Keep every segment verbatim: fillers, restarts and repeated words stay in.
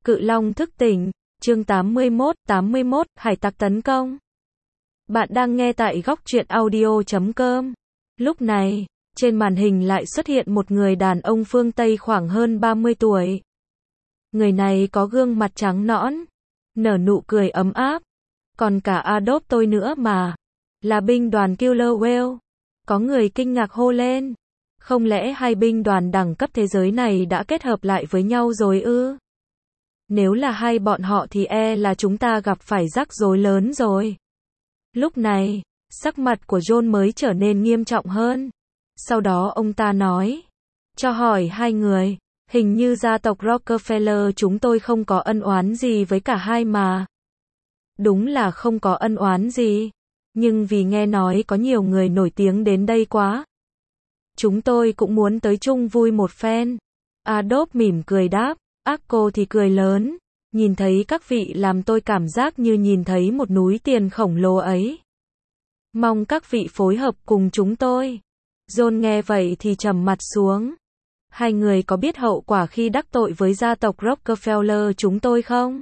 Cự Long thức tỉnh, chương tám mươi mốt, tám mươi mốt, hải tặc tấn công. Bạn đang nghe tại góc truyện audio chấm com. Lúc này, trên màn hình lại xuất hiện một người đàn ông phương Tây khoảng hơn ba mươi tuổi. Người này có gương mặt trắng nõn, nở nụ cười ấm áp. Còn cả Adolf tôi nữa mà. Là binh đoàn Killer Whale. Có người kinh ngạc hô lên. Không lẽ hai binh đoàn đẳng cấp thế giới này đã kết hợp lại với nhau rồi ư? Nếu là hai bọn họ thì e là chúng ta gặp phải rắc rối lớn rồi. Lúc này, sắc mặt của John mới trở nên nghiêm trọng hơn. Sau đó ông ta nói, cho hỏi hai người, hình như gia tộc Rockefeller chúng tôi không có ân oán gì với cả hai mà. Đúng là không có ân oán gì, nhưng vì nghe nói có nhiều người nổi tiếng đến đây quá. Chúng tôi cũng muốn tới chung vui một phen. Adolf mỉm cười đáp, Arco thì cười lớn, nhìn thấy các vị làm tôi cảm giác như nhìn thấy một núi tiền khổng lồ ấy. Mong các vị phối hợp cùng chúng tôi. John nghe vậy thì trầm mặt xuống. Hai người có biết hậu quả khi đắc tội với gia tộc Rockefeller chúng tôi không?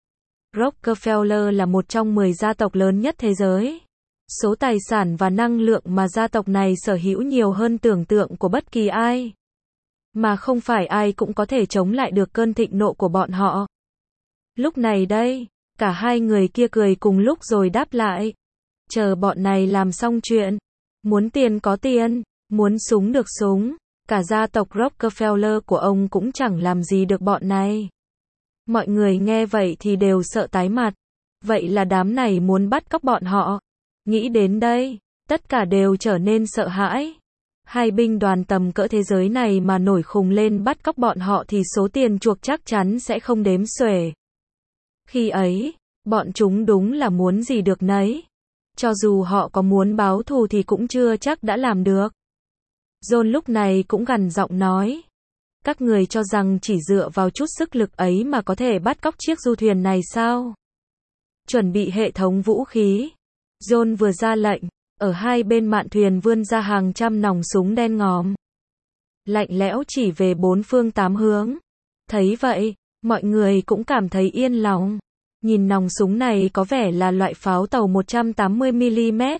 Rockefeller là một trong mười gia tộc lớn nhất thế giới. Số tài sản và năng lượng mà gia tộc này sở hữu nhiều hơn tưởng tượng của bất kỳ ai. Mà không phải ai cũng có thể chống lại được cơn thịnh nộ của bọn họ. Lúc này đây, cả hai người kia cười cùng lúc rồi đáp lại. Chờ bọn này làm xong chuyện. Muốn tiền có tiền, muốn súng được súng. Cả gia tộc Rockefeller của ông cũng chẳng làm gì được bọn này. Mọi người nghe vậy thì đều sợ tái mặt. Vậy là đám này muốn bắt cóc bọn họ. Nghĩ đến đây, tất cả đều trở nên sợ hãi. Hai binh đoàn tầm cỡ thế giới này mà nổi khùng lên bắt cóc bọn họ thì số tiền chuộc chắc chắn sẽ không đếm xuể. Khi ấy, bọn chúng đúng là muốn gì được nấy. Cho dù họ có muốn báo thù thì cũng chưa chắc đã làm được. John lúc này cũng gằn giọng nói. Các người cho rằng chỉ dựa vào chút sức lực ấy mà có thể bắt cóc chiếc du thuyền này sao? Chuẩn bị hệ thống vũ khí. John vừa ra lệnh, ở hai bên mạn thuyền vươn ra hàng trăm nòng súng đen ngòm. Lạnh lẽo chỉ về bốn phương tám hướng. Thấy vậy, mọi người cũng cảm thấy yên lòng. Nhìn nòng súng này có vẻ là loại pháo tàu một trăm tám mươi mi li mét.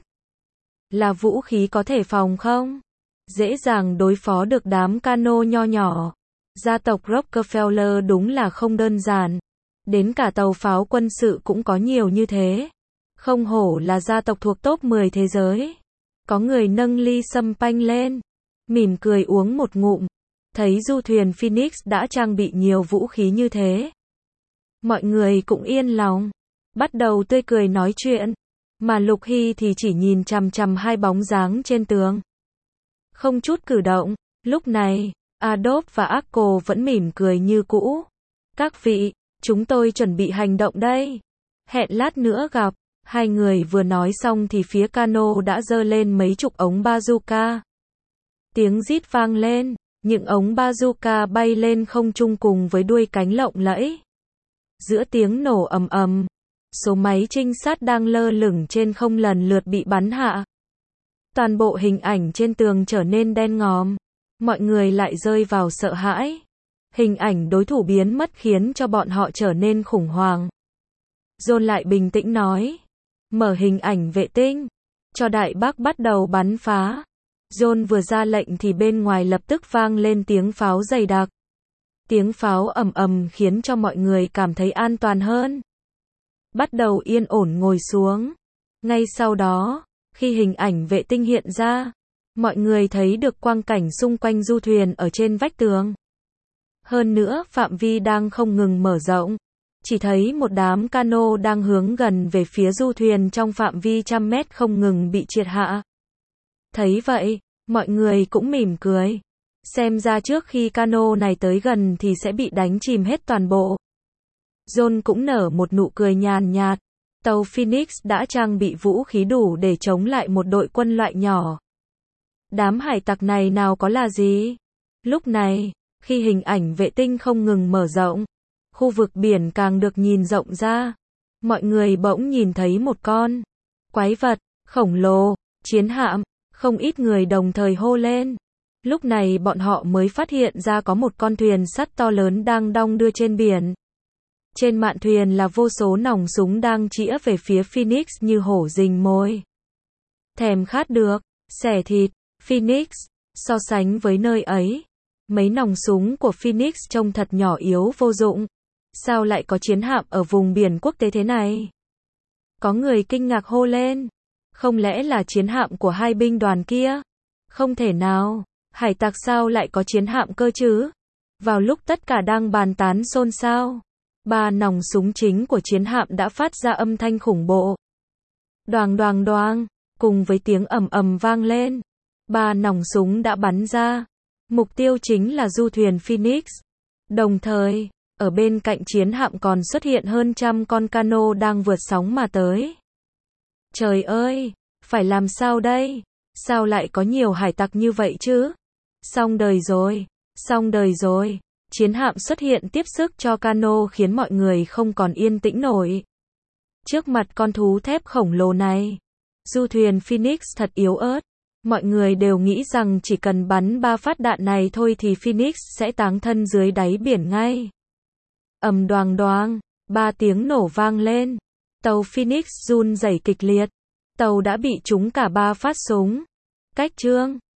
Là vũ khí có thể phòng không? Dễ dàng đối phó được đám cano nho nhỏ. Gia tộc Rockefeller đúng là không đơn giản. Đến cả tàu pháo quân sự cũng có nhiều như thế. Không hổ là gia tộc thuộc top mười thế giới. Có người nâng ly sâm panh lên, mỉm cười uống một ngụm. Thấy du thuyền Phoenix đã trang bị nhiều vũ khí như thế. Mọi người cũng yên lòng, bắt đầu tươi cười nói chuyện. Mà Lục Hy thì chỉ nhìn chằm chằm hai bóng dáng trên tường. Không chút cử động. Lúc này, Adolf và Arco vẫn mỉm cười như cũ. Các vị, chúng tôi chuẩn bị hành động đây. Hẹn lát nữa gặp. Hai người vừa nói xong thì phía cano đã giơ lên mấy chục ống bazooka. Tiếng rít vang lên, những ống bazooka bay lên không trung cùng với đuôi cánh lộng lẫy. Giữa tiếng nổ ầm ầm, số máy trinh sát đang lơ lửng trên không lần lượt bị bắn hạ. Toàn bộ hình ảnh trên tường trở nên đen ngòm. Mọi người lại rơi vào sợ hãi. Hình ảnh đối thủ biến mất khiến cho bọn họ trở nên khủng hoảng. John lại bình tĩnh nói. Mở hình ảnh vệ tinh. Cho đại bác bắt đầu bắn phá. John vừa ra lệnh thì bên ngoài lập tức vang lên tiếng pháo dày đặc. Tiếng pháo ầm ầm khiến cho mọi người cảm thấy an toàn hơn. Bắt đầu yên ổn ngồi xuống. Ngay sau đó, khi hình ảnh vệ tinh hiện ra, mọi người thấy được quang cảnh xung quanh du thuyền ở trên vách tường. Hơn nữa, phạm vi đang không ngừng mở rộng. Chỉ thấy một đám cano đang hướng gần về phía du thuyền trong phạm vi trăm mét không ngừng bị triệt hạ. Thấy vậy, mọi người cũng mỉm cười. Xem ra trước khi cano này tới gần thì sẽ bị đánh chìm hết toàn bộ. John cũng nở một nụ cười nhàn nhạt. Tàu Phoenix đã trang bị vũ khí đủ để chống lại một đội quân loại nhỏ. Đám hải tặc này nào có là gì? Lúc này, khi hình ảnh vệ tinh không ngừng mở rộng, khu vực biển càng được nhìn rộng ra. Mọi người bỗng nhìn thấy một con quái vật khổng lồ, chiến hạm, không ít người đồng thời hô lên. Lúc này bọn họ mới phát hiện ra có một con thuyền sắt to lớn đang đong đưa trên biển. Trên mạn thuyền là vô số nòng súng đang chĩa về phía Phoenix như hổ rình mồi. Thèm khát được, xẻ thịt, Phoenix, so sánh với nơi ấy, mấy nòng súng của Phoenix trông thật nhỏ yếu vô dụng. Sao lại có chiến hạm ở vùng biển quốc tế thế này? Có người kinh ngạc hô lên. Không lẽ là chiến hạm của hai binh đoàn kia? Không thể nào, hải tặc sao lại có chiến hạm cơ chứ? Vào lúc tất cả đang bàn tán xôn xao, ba nòng súng chính của chiến hạm đã phát ra âm thanh khủng bố. Đoàng đoàng đoàng, cùng với tiếng ầm ầm vang lên, ba nòng súng đã bắn ra. Mục tiêu chính là du thuyền Phoenix. Đồng thời, ở bên cạnh chiến hạm còn xuất hiện hơn trăm con cano đang vượt sóng mà tới. Trời ơi, phải làm sao đây? Sao lại có nhiều hải tặc như vậy chứ? Xong đời rồi, xong đời rồi. Chiến hạm xuất hiện tiếp sức cho cano khiến mọi người không còn yên tĩnh nổi. Trước mặt con thú thép khổng lồ này, du thuyền Phoenix thật yếu ớt. Mọi người đều nghĩ rằng chỉ cần bắn ba phát đạn này thôi thì Phoenix sẽ táng thân dưới đáy biển ngay. Ầm đoàng đoàng, ba tiếng nổ vang lên. Tàu Phoenix run rẩy kịch liệt. Tàu đã bị trúng cả ba phát súng. Cách chương